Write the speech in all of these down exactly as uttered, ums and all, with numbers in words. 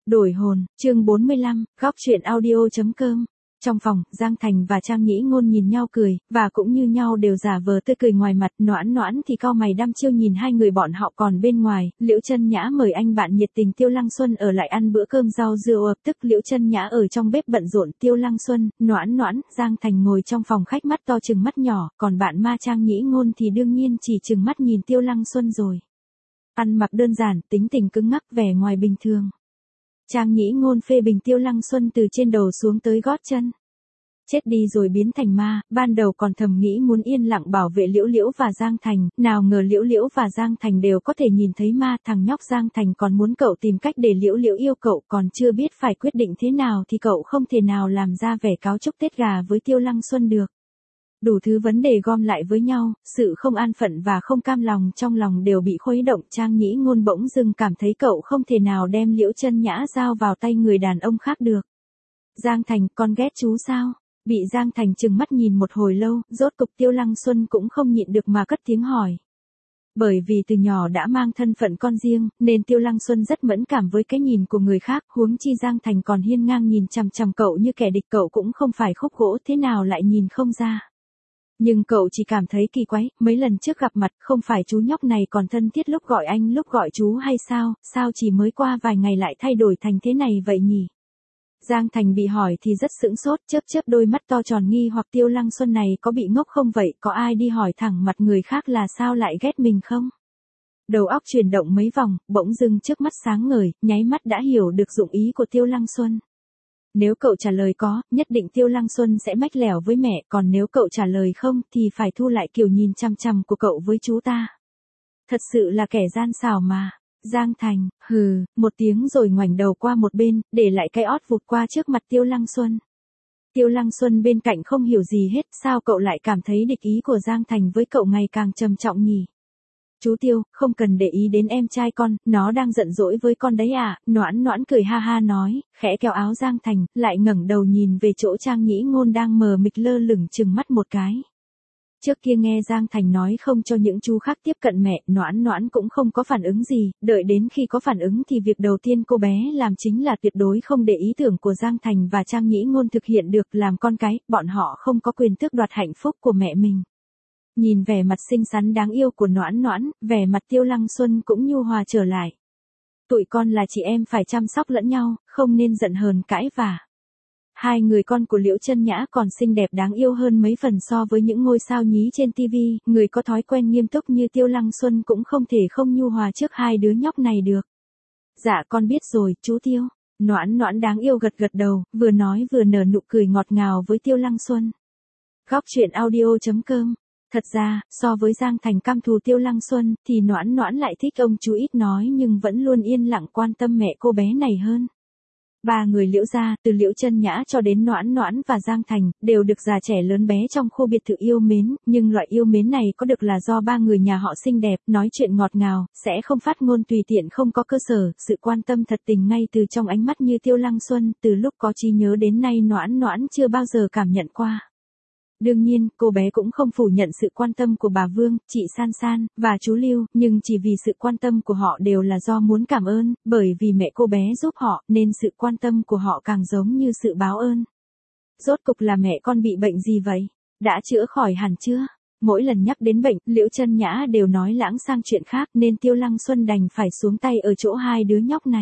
Đổi hồn, chương bốn mươi lăm, góc chuyện audio.com. Trong phòng, Giang Thành và Trang Nhĩ Ngôn nhìn nhau cười, và cũng như nhau đều giả vờ tươi cười ngoài mặt, Noãn Noãn thì cau mày đăm chiêu nhìn hai người bọn họ. Còn bên ngoài, Liễu Chân Nhã mời anh bạn nhiệt tình Tiêu Lăng Xuân ở lại ăn bữa cơm rau dưa ộp, tức Liễu Chân Nhã ở trong bếp bận rộn, Tiêu Lăng Xuân, Noãn Noãn, Giang Thành ngồi trong phòng khách mắt to trừng mắt nhỏ, còn bạn ma Trang Nhĩ Ngôn thì đương nhiên chỉ trừng mắt nhìn Tiêu Lăng Xuân rồi. Ăn mặc đơn giản, tính tình cứng ngắc, vẻ ngoài bình thường. Trang Nhĩ Ngôn phê bình Tiêu Lăng Xuân từ trên đầu xuống tới gót chân. Chết đi rồi biến thành ma, ban đầu còn thầm nghĩ muốn yên lặng bảo vệ Liễu Liễu và Giang Thành, nào ngờ Liễu Liễu và Giang Thành đều có thể nhìn thấy ma. Thằng nhóc Giang Thành còn muốn cậu tìm cách để Liễu Liễu yêu cậu, còn chưa biết phải quyết định thế nào thì cậu không thể nào làm ra vẻ cáo chúc Tết gà với Tiêu Lăng Xuân được. Đủ thứ vấn đề gom lại với nhau, sự không an phận và không cam lòng trong lòng đều bị khuấy động. Trang Nhĩ Ngôn bỗng dưng cảm thấy cậu không thể nào đem Liễu Chân Nhã giao vào tay người đàn ông khác được. Giang Thành, con ghét chú sao? Bị Giang Thành trừng mắt nhìn một hồi lâu, rốt cục Tiêu Lăng Xuân cũng không nhịn được mà cất tiếng hỏi. Bởi vì từ nhỏ đã mang thân phận con riêng, nên Tiêu Lăng Xuân rất mẫn cảm với cái nhìn của người khác, huống chi Giang Thành còn hiên ngang nhìn chằm chằm cậu như kẻ địch, cậu cũng không phải khúc gỗ thế nào lại nhìn không ra. Nhưng cậu chỉ cảm thấy kỳ quái, mấy lần trước gặp mặt, không phải chú nhóc này còn thân thiết lúc gọi anh lúc gọi chú hay sao, sao chỉ mới qua vài ngày lại thay đổi thành thế này vậy nhỉ? Giang Thành bị hỏi thì rất sững sốt, chớp chớp đôi mắt to tròn nghi hoặc Tiêu Lăng Xuân này có bị ngốc không vậy, có ai đi hỏi thẳng mặt người khác là sao lại ghét mình không? Đầu óc chuyển động mấy vòng, bỗng dưng trước mắt sáng ngời, nháy mắt đã hiểu được dụng ý của Tiêu Lăng Xuân. Nếu cậu trả lời có, nhất định Tiêu Lăng Xuân sẽ mách lẻo với mẹ, còn nếu cậu trả lời không thì phải thu lại kiểu nhìn chằm chằm của cậu với chú ta. Thật sự là kẻ gian xảo mà. Giang Thành, hừ, một tiếng rồi ngoảnh đầu qua một bên, để lại cái ót vụt qua trước mặt Tiêu Lăng Xuân. Tiêu Lăng Xuân bên cạnh không hiểu gì hết, sao cậu lại cảm thấy địch ý của Giang Thành với cậu ngày càng trầm trọng nhỉ? Chú Tiêu, không cần để ý đến em trai con, nó đang giận dỗi với con đấy à? Noãn Noãn cười ha ha nói, khẽ kéo áo Giang Thành, lại ngẩng đầu nhìn về chỗ Trang Nhĩ Ngôn đang mờ mịt lơ lửng chừng mắt một cái. Trước kia nghe Giang Thành nói không cho những chú khác tiếp cận mẹ, Noãn Noãn cũng không có phản ứng gì, đợi đến khi có phản ứng thì việc đầu tiên cô bé làm chính là tuyệt đối không để ý tưởng của Giang Thành và Trang Nhĩ Ngôn thực hiện được. Làm con cái, bọn họ không có quyền tước đoạt hạnh phúc của mẹ mình. Nhìn vẻ mặt xinh xắn đáng yêu của Noãn Noãn, vẻ mặt Tiêu Lăng Xuân cũng nhu hòa trở lại. Tụi con là chị em phải chăm sóc lẫn nhau, không nên giận hờn cãi vả. Hai người con của Liễu Chân Nhã còn xinh đẹp đáng yêu hơn mấy phần so với những ngôi sao nhí trên tivi, người có thói quen nghiêm túc như Tiêu Lăng Xuân cũng không thể không nhu hòa trước hai đứa nhóc này được. Dạ con biết rồi, chú Tiêu. Noãn Noãn đáng yêu gật gật đầu, vừa nói vừa nở nụ cười ngọt ngào với Tiêu Lăng Xuân. Góc chuyện audio.com. Thật ra, so với Giang Thành căm thù Tiêu Lăng Xuân, thì Noãn Noãn lại thích ông chú ít nói nhưng vẫn luôn yên lặng quan tâm mẹ cô bé này hơn. Ba người Liễu gia, từ Liễu Chân Nhã cho đến Noãn Noãn và Giang Thành, đều được già trẻ lớn bé trong khu biệt thự yêu mến, nhưng loại yêu mến này có được là do ba người nhà họ xinh đẹp, nói chuyện ngọt ngào, sẽ không phát ngôn tùy tiện không có cơ sở, sự quan tâm thật tình ngay từ trong ánh mắt như Tiêu Lăng Xuân, từ lúc có trí nhớ đến nay Noãn Noãn chưa bao giờ cảm nhận qua. Đương nhiên, cô bé cũng không phủ nhận sự quan tâm của bà Vương, chị San San, và chú Lưu, nhưng chỉ vì sự quan tâm của họ đều là do muốn cảm ơn, bởi vì mẹ cô bé giúp họ, nên sự quan tâm của họ càng giống như sự báo ơn. Rốt cục là mẹ con bị bệnh gì vậy? Đã chữa khỏi hẳn chưa? Mỗi lần nhắc đến bệnh, Liễu Chân Nhã đều nói lãng sang chuyện khác nên Tiêu Lăng Xuân đành phải xuống tay ở chỗ hai đứa nhóc này.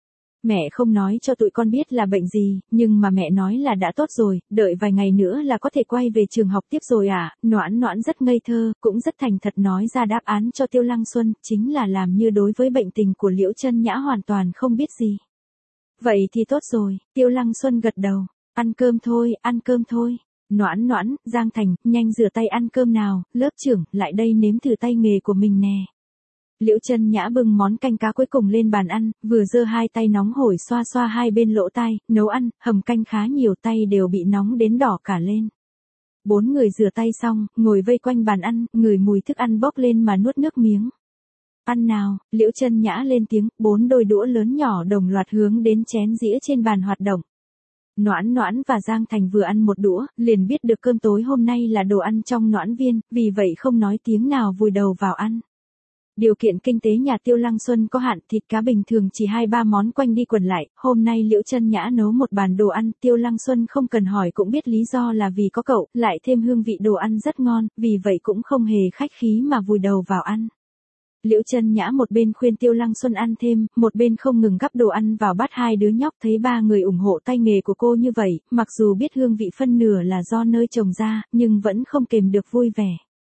Mẹ không nói cho tụi con biết là bệnh gì, nhưng mà mẹ nói là đã tốt rồi, đợi vài ngày nữa là có thể quay về trường học tiếp rồi à? Noãn Noãn rất ngây thơ, cũng rất thành thật nói ra đáp án cho Tiêu Lăng Xuân, chính là làm như đối với bệnh tình của Liễu Chân Nhã hoàn toàn không biết gì. Vậy thì tốt rồi, Tiêu Lăng Xuân gật đầu, ăn cơm thôi, ăn cơm thôi. Noãn Noãn, Giang Thành, nhanh rửa tay ăn cơm nào, lớp trưởng, lại đây nếm thử tay nghề của mình nè. Liễu Chân Nhã bưng món canh cá cuối cùng lên bàn ăn, vừa giơ hai tay nóng hổi xoa xoa hai bên lỗ tai, nấu ăn, hầm canh khá nhiều, tay đều bị nóng đến đỏ cả lên. Bốn người rửa tay xong, ngồi vây quanh bàn ăn, ngửi mùi thức ăn bốc lên mà nuốt nước miếng. Ăn nào, Liễu Chân Nhã lên tiếng, bốn đôi đũa lớn nhỏ đồng loạt hướng đến chén dĩa trên bàn hoạt động. Noãn Noãn và Giang Thành vừa ăn một đũa, liền biết được cơm tối hôm nay là đồ ăn trong Noãn Viên, vì vậy không nói tiếng nào vùi đầu vào ăn. Điều kiện kinh tế nhà Tiêu Lăng Xuân có hạn, thịt cá bình thường chỉ hai ba món quanh đi quẩn lại, hôm nay Liễu Chân Nhã nấu một bàn đồ ăn, Tiêu Lăng Xuân không cần hỏi cũng biết lý do là vì có cậu, lại thêm hương vị đồ ăn rất ngon, vì vậy cũng không hề khách khí mà vùi đầu vào ăn. Liễu Chân Nhã một bên khuyên Tiêu Lăng Xuân ăn thêm, một bên không ngừng gắp đồ ăn vào bát hai đứa nhóc, thấy ba người ủng hộ tay nghề của cô như vậy, mặc dù biết hương vị phân nửa là do nơi trồng ra, nhưng vẫn không kềm được vui vẻ.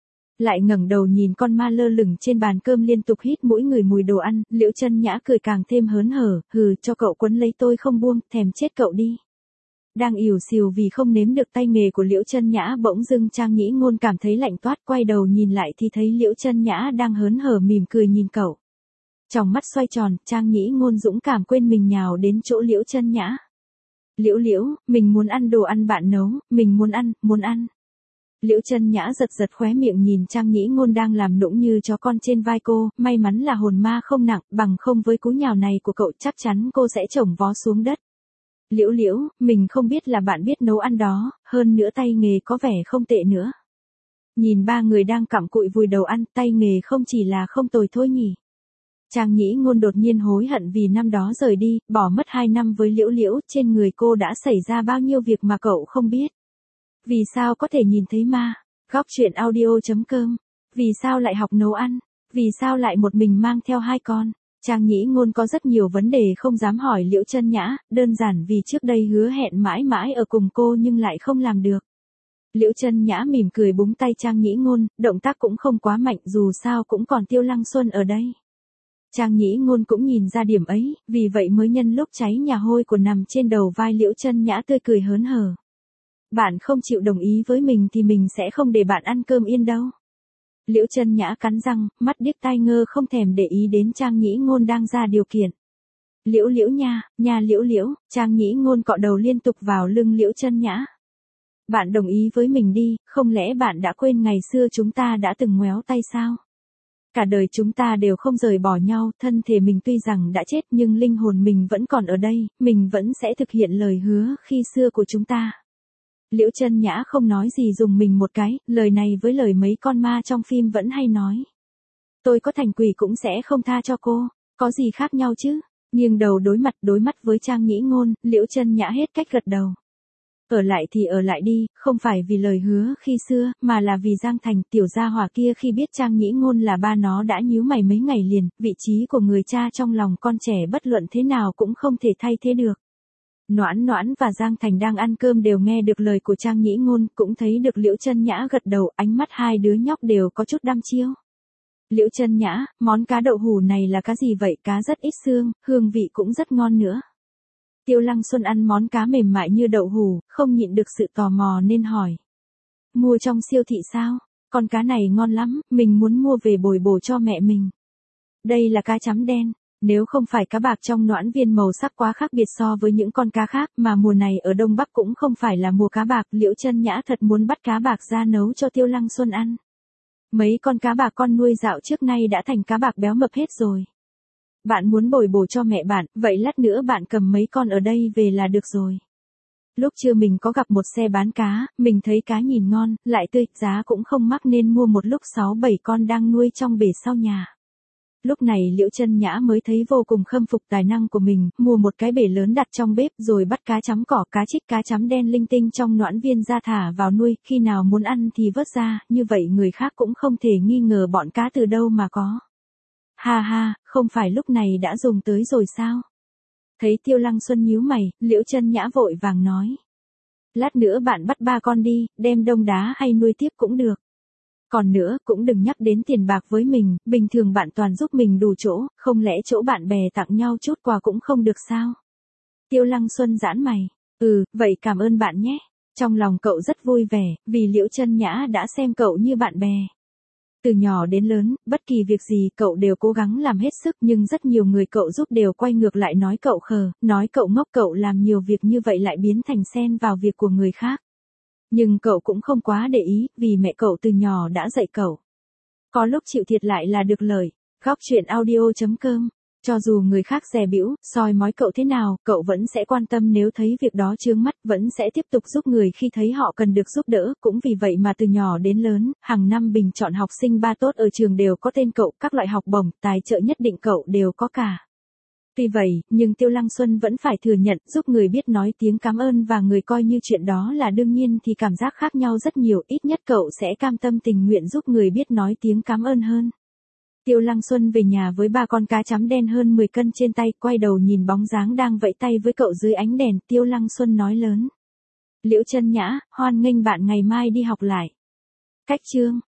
Lại ngẩng đầu nhìn con ma lơ lửng trên bàn cơm liên tục hít mũi người mùi đồ ăn, Liễu Chân Nhã cười càng thêm hớn hở, hừ, cho cậu quấn lấy tôi không buông, thèm chết cậu đi. Đang ỉu xìu vì không nếm được tay nghề của Liễu Chân Nhã, bỗng dưng Trang Nhĩ Ngôn cảm thấy lạnh toát, quay đầu nhìn lại thì thấy Liễu Chân Nhã đang hớn hở mỉm cười nhìn cậu. Trong mắt xoay tròn, Trang Nhĩ Ngôn dũng cảm quên mình nhào đến chỗ Liễu Chân Nhã. Liễu Liễu, mình muốn ăn đồ ăn bạn nấu, mình muốn ăn, muốn ăn. Liễu Chân Nhã giật giật khóe miệng nhìn Trang Nhĩ Ngôn đang làm nũng như chó con trên vai cô, may mắn là hồn ma không nặng, bằng không với cú nhào này của cậu chắc chắn cô sẽ chổng vó xuống đất. Liễu Liễu, mình không biết là bạn biết nấu ăn đó, hơn nữa tay nghề có vẻ không tệ nữa. Nhìn ba người đang cặm cụi vùi đầu ăn, tay nghề không chỉ là không tồi thôi nhỉ. Trang Nhĩ Ngôn đột nhiên hối hận vì năm đó rời đi, bỏ mất hai năm với Liễu Liễu, trên người cô đã xảy ra bao nhiêu việc mà cậu không biết. Vì sao có thể nhìn thấy ma? Góc truyện audio chấm com. Vì sao lại học nấu ăn? Vì sao lại một mình mang theo hai con? Trang Nhĩ Ngôn có rất nhiều vấn đề không dám hỏi Liễu Chân Nhã, đơn giản vì trước đây hứa hẹn mãi mãi ở cùng cô nhưng lại không làm được. Liễu Chân Nhã mỉm cười búng tay Trang Nhĩ Ngôn, động tác cũng không quá mạnh, dù sao cũng còn Tiêu Lăng Xuân ở đây. Trang Nhĩ Ngôn cũng nhìn ra điểm ấy, vì vậy mới nhân lúc cháy nhà hôi của nằm trên đầu vai Liễu Chân Nhã tươi cười hớn hở. Bạn không chịu đồng ý với mình thì mình sẽ không để bạn ăn cơm yên đâu. Liễu Chân Nhã cắn răng, mắt điếc tai ngơ không thèm để ý đến Trang Nhĩ Ngôn đang ra điều kiện. Liễu Liễu nha, nha Liễu Liễu, Trang Nhĩ Ngôn cọ đầu liên tục vào lưng Liễu Chân Nhã. Bạn đồng ý với mình đi, không lẽ bạn đã quên ngày xưa chúng ta đã từng ngoéo tay sao? Cả đời chúng ta đều không rời bỏ nhau, thân thể mình tuy rằng đã chết nhưng linh hồn mình vẫn còn ở đây, mình vẫn sẽ thực hiện lời hứa khi xưa của chúng ta. Liễu Chân Nhã không nói gì dùng mình một cái, lời này với lời mấy con ma trong phim vẫn hay nói. Tôi có thành quỷ cũng sẽ không tha cho cô, có gì khác nhau chứ? Nghiêng đầu đối mặt đối mắt với Trang Nhĩ Ngôn, Liễu Chân Nhã hết cách gật đầu. Ở lại thì ở lại đi, không phải vì lời hứa khi xưa, mà là vì Giang Thành, tiểu gia hỏa kia khi biết Trang Nhĩ Ngôn là ba nó đã nhíu mày mấy ngày liền, vị trí của người cha trong lòng con trẻ bất luận thế nào cũng không thể thay thế được. Noãn Noãn và Giang Thành đang ăn cơm đều nghe được lời của Trang Nhĩ Ngôn, cũng thấy được Liễu Chân Nhã gật đầu, ánh mắt hai đứa nhóc đều có chút đăm chiêu. Liễu Chân Nhã, món cá đậu hủ này là cá gì vậy? Cá rất ít xương, hương vị cũng rất ngon nữa. Tiêu Lăng Xuân ăn món cá mềm mại như đậu hủ, không nhịn được sự tò mò nên hỏi. Mua trong siêu thị sao? Con cá này ngon lắm, mình muốn mua về bồi bổ cho mẹ mình. Đây là cá chấm đen. Nếu không phải cá bạc trong Noãn Viên màu sắc quá khác biệt so với những con cá khác, mà mùa này ở Đông Bắc cũng không phải là mùa cá bạc, Liễu Chân Nhã thật muốn bắt cá bạc ra nấu cho Tiêu Lăng Xuân ăn. Mấy con cá bạc con nuôi dạo trước nay đã thành cá bạc béo mập hết rồi. Bạn muốn bồi bổ cho mẹ bạn, vậy lát nữa bạn cầm mấy con ở đây về là được rồi. Lúc trưa mình có gặp một xe bán cá, mình thấy cá nhìn ngon, lại tươi, giá cũng không mắc nên mua một lúc sáu bảy con đang nuôi trong bể sau nhà. Lúc này Liễu Chân Nhã mới thấy vô cùng khâm phục tài năng của mình, mua một cái bể lớn đặt trong bếp rồi bắt cá chấm cỏ, cá trích, cá chấm đen linh tinh trong Noãn Viên ra thả vào nuôi, khi nào muốn ăn thì vớt ra, như vậy người khác cũng không thể nghi ngờ bọn cá từ đâu mà có. Ha ha, không phải lúc này đã dùng tới rồi sao? Thấy Tiêu Lăng Xuân nhíu mày, Liễu Chân Nhã vội vàng nói. Lát nữa bạn bắt ba con đi, đem đông đá hay nuôi tiếp cũng được. Còn nữa, cũng đừng nhắc đến tiền bạc với mình, bình thường bạn toàn giúp mình đủ chỗ, không lẽ chỗ bạn bè tặng nhau chút quà cũng không được sao? Tiêu Lăng Xuân giãn mày, ừ, vậy cảm ơn bạn nhé. Trong lòng cậu rất vui vẻ, vì Liễu Chân Nhã đã xem cậu như bạn bè. Từ nhỏ đến lớn, bất kỳ việc gì cậu đều cố gắng làm hết sức nhưng rất nhiều người cậu giúp đều quay ngược lại nói cậu khờ, nói cậu ngốc, cậu làm nhiều việc như vậy lại biến thành xen vào việc của người khác. Nhưng cậu cũng không quá để ý, vì mẹ cậu từ nhỏ đã dạy cậu. Có lúc chịu thiệt lại là được lợi. Góc truyện audio chấm com Cho dù người khác dè bĩu, soi mói cậu thế nào, cậu vẫn sẽ quan tâm, nếu thấy việc đó chướng mắt, vẫn sẽ tiếp tục giúp người khi thấy họ cần được giúp đỡ. Cũng vì vậy mà từ nhỏ đến lớn, hàng năm bình chọn học sinh ba tốt ở trường đều có tên cậu, các loại học bổng, tài trợ nhất định cậu đều có cả. Tuy vậy, nhưng Tiêu Lăng Xuân vẫn phải thừa nhận, giúp người biết nói tiếng cảm ơn và người coi như chuyện đó là đương nhiên thì cảm giác khác nhau rất nhiều, ít nhất cậu sẽ cam tâm tình nguyện giúp người biết nói tiếng cảm ơn hơn. Tiêu Lăng Xuân về nhà với ba con cá chấm đen hơn mười cân trên tay, quay đầu nhìn bóng dáng đang vẫy tay với cậu dưới ánh đèn, Tiêu Lăng Xuân nói lớn. Liễu Chân Nhã, hoan nghênh bạn ngày mai đi học lại. Cách chương